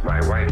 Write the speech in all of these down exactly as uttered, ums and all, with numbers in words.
my wife.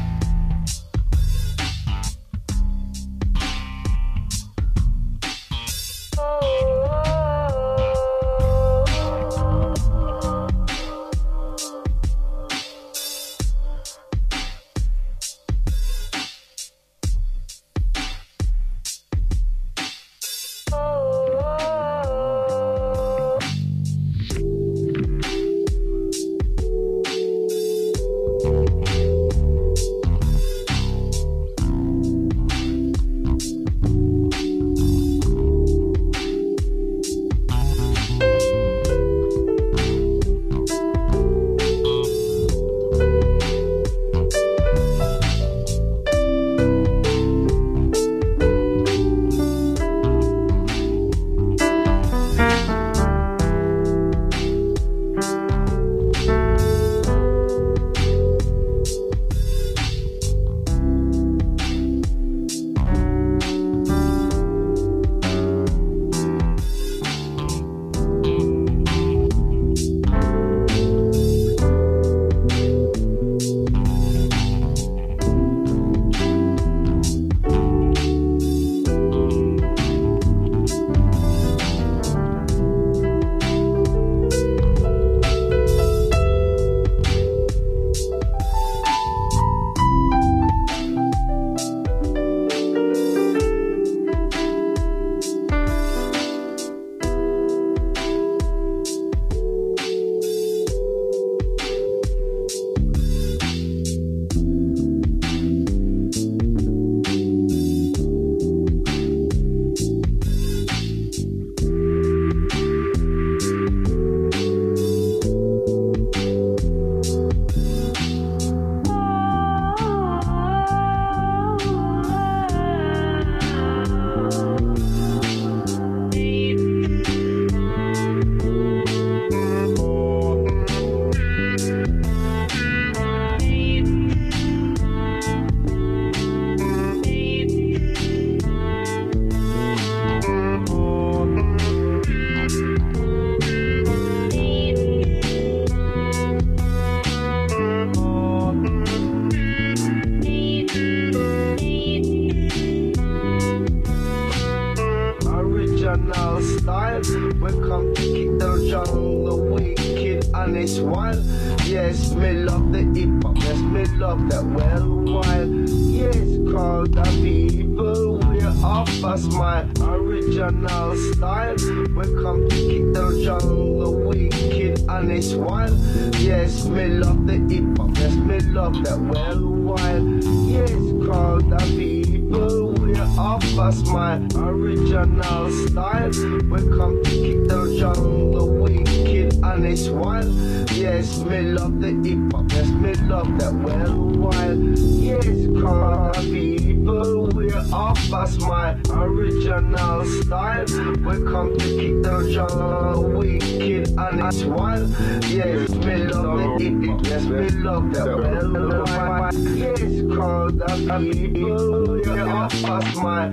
Original style, we come to kick the jungle, wicked and it's wild. Yes, me love the hip hop, yes, me love that well wild. Yes, call the people, we off a smile. Original style, we come to kick the jungle, wicked and it's wild. Yes, me love the hip hop, yes, me love that well wild. Yes, call the people, we off a smile. Original style, we come to kick the jungle, wicked and it's wild. Yes, me love the hip hop, yes, me love that well wild. Yes, call the people, we off a smile. Original style, we come to kick the jungle, wicked and it's wild. Yes, me love the hip hop, yes, me love that well wild. Yes, call the people, we off a smile.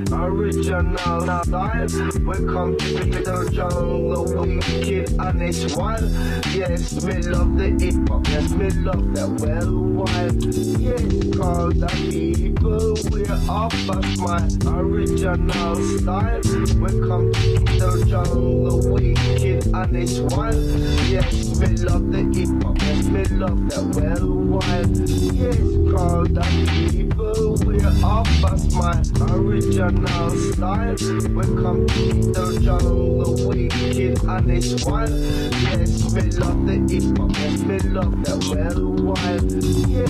Original style, we come to kick the jungle, wicked and it's wild. Yes, me love the hip hop, yes, me love that well wild. Yes, call the people, we off a smile. Original style, we come to kick the jungle, wicked and it's wild. Yes, me love the hip hop, yes, me love that well wild. Yes, call the people, we off a smile. Original style, we come to kick the jungle, wicked and it's wild. Yes, me love the hip hop, yes, me love that well wild. Yeah.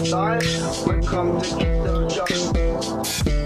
style. We come to kick the jungle.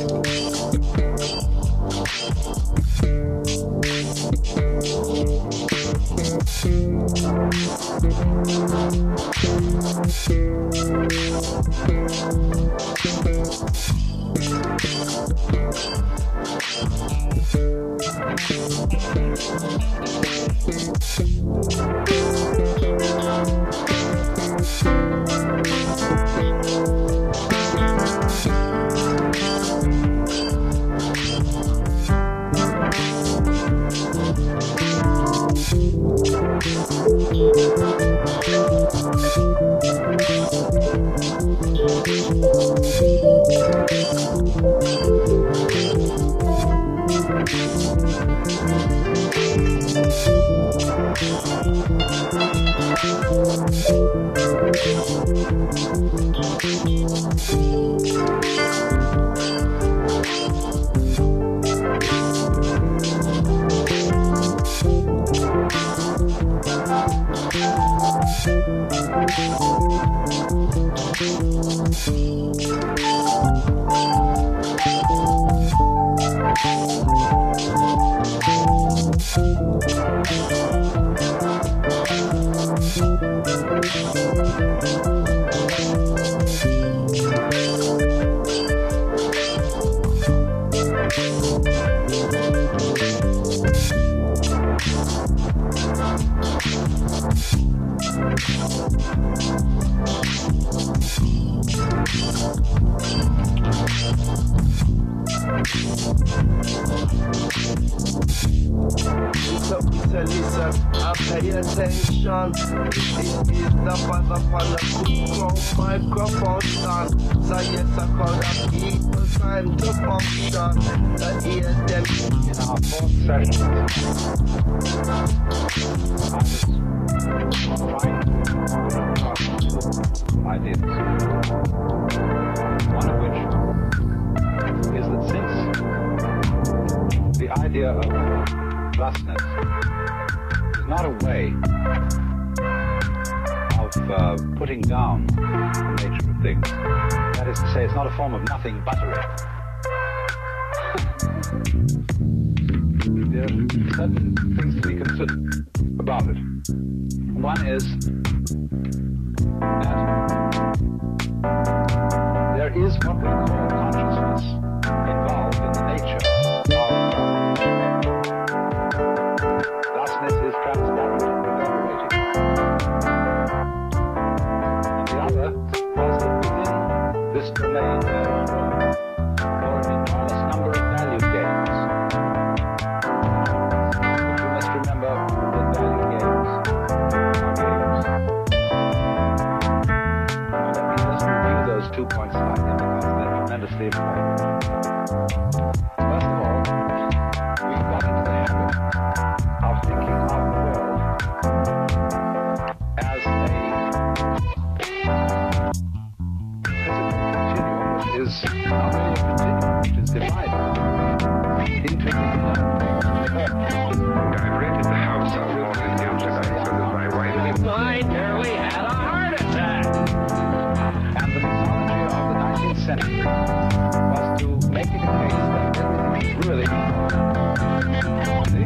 Listen, I pay attention. This is the buzz upon the cool microphone stand. So yes, I call the people time to function. The hear them in our fourth session. I was trying to talk two ideas. One of which is that since the idea of thusness is not a way of uh, putting down the nature of things. That is to say, it's not a form of nothing buttery. There are certain things to be considered about it. One is that there is what we call consciousness involved in the nature of thusness is transparent and evaluating. And the other was that within this domain there was room for an enormous number of value games. But you must remember that value games are games. Now let me just review those two points slightly because they're tremendously important. First of all, we've got into the habit of thinking of the world as a physical continuum which is not really a continuum, which is divided into I've rented the house on Walnut Hill tonight so that my wife can... I nearly had a heart attack. And the mythology of the nineteenth century was to make it a case that everything is really see?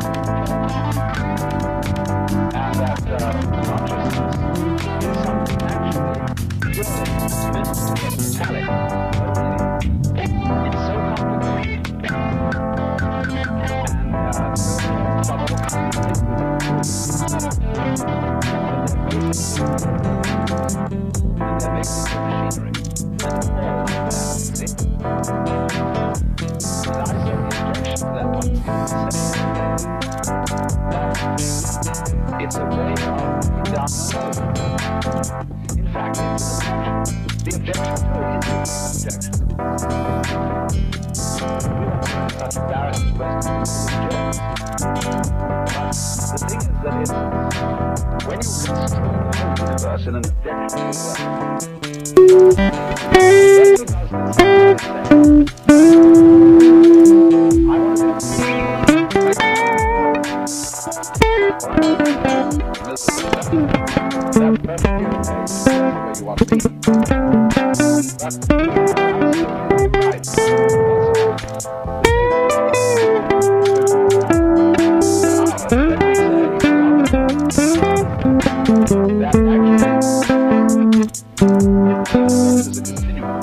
And that uh, consciousness is something actually purely metallic, lonely. It's so complicated. And uh, so all kinds of things with it. And they're basically and they're basic machinery. That's all of that, see? And I saw the objection to that one thing say that it's a way of putting down the In fact, it's an objection. The objection to it is an objection. We don't have such embarrassing questions to object. But the thing is that it's when you construe the whole universe in an objective I want to be where you want to be. But absolutely right. That actually is a continuum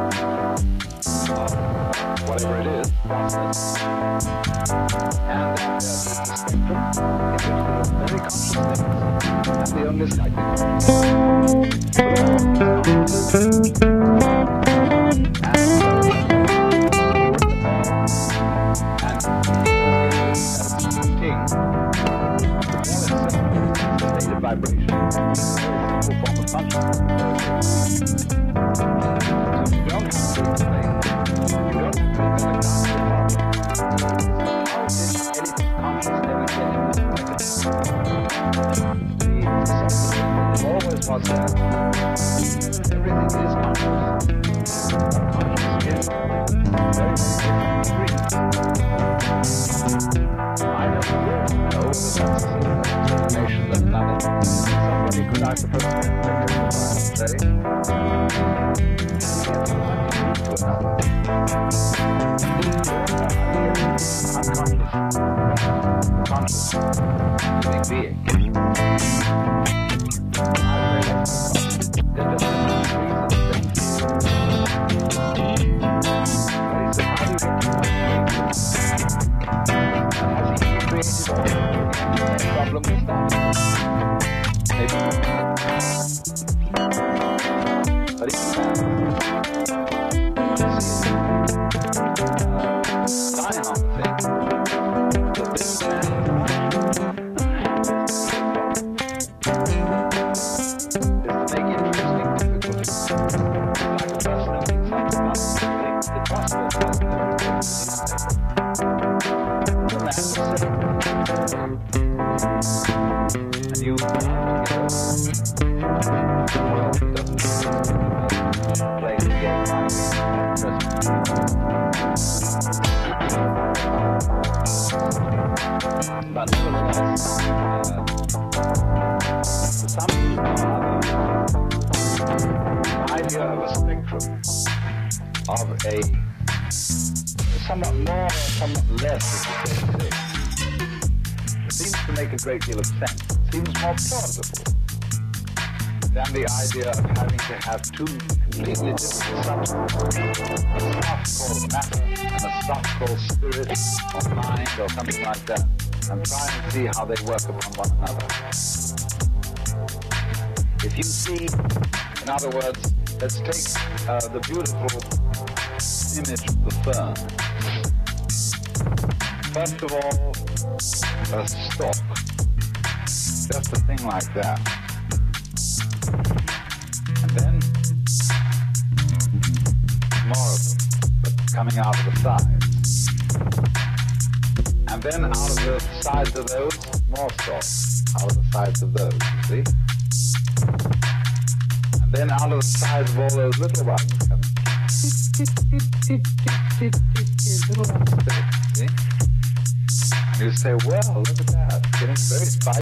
of whatever it is, process, and that there's a spectrum in which there are very conscious things and the only slightly conscious. Vibration. It's a simple form of consciousness. So you don't have to explain. You don't have to explain how did anything conscious ever get in this mechanism? It always was there. Everything is conscious. Conscious in very I don't really know that's an explanation that's not it. Somebody could, I suppose, say, unconscious, conscious, living being. There's just a reason things. But he said, how do you get problem with that? Maybe. But even that, Zion on the thing, the big man is to make interesting difficulties. Like a person who thinks something about the possible the man will say, and you have to play the game like but nevertheless, uh, for some people, the idea of a spectrum of a somewhat more, somewhat less of the same thing seems to make a great deal of sense. It seems more plausible than the idea of having to have two completely different substances, a stuff called matter and a stuff called spirit or mind or something like that, and try and see how they work upon one another. If you see, in other words, let's take uh, the beautiful image of the fern. First of all, a stalk, just a thing like that. And then more of them, but coming out of the sides. And then out of the sides of those, more stalks, out of the sides of those, you see? And then out of the sides of all those little ones, coming little ones, see? And you say, well, look at that, it's getting very spicy.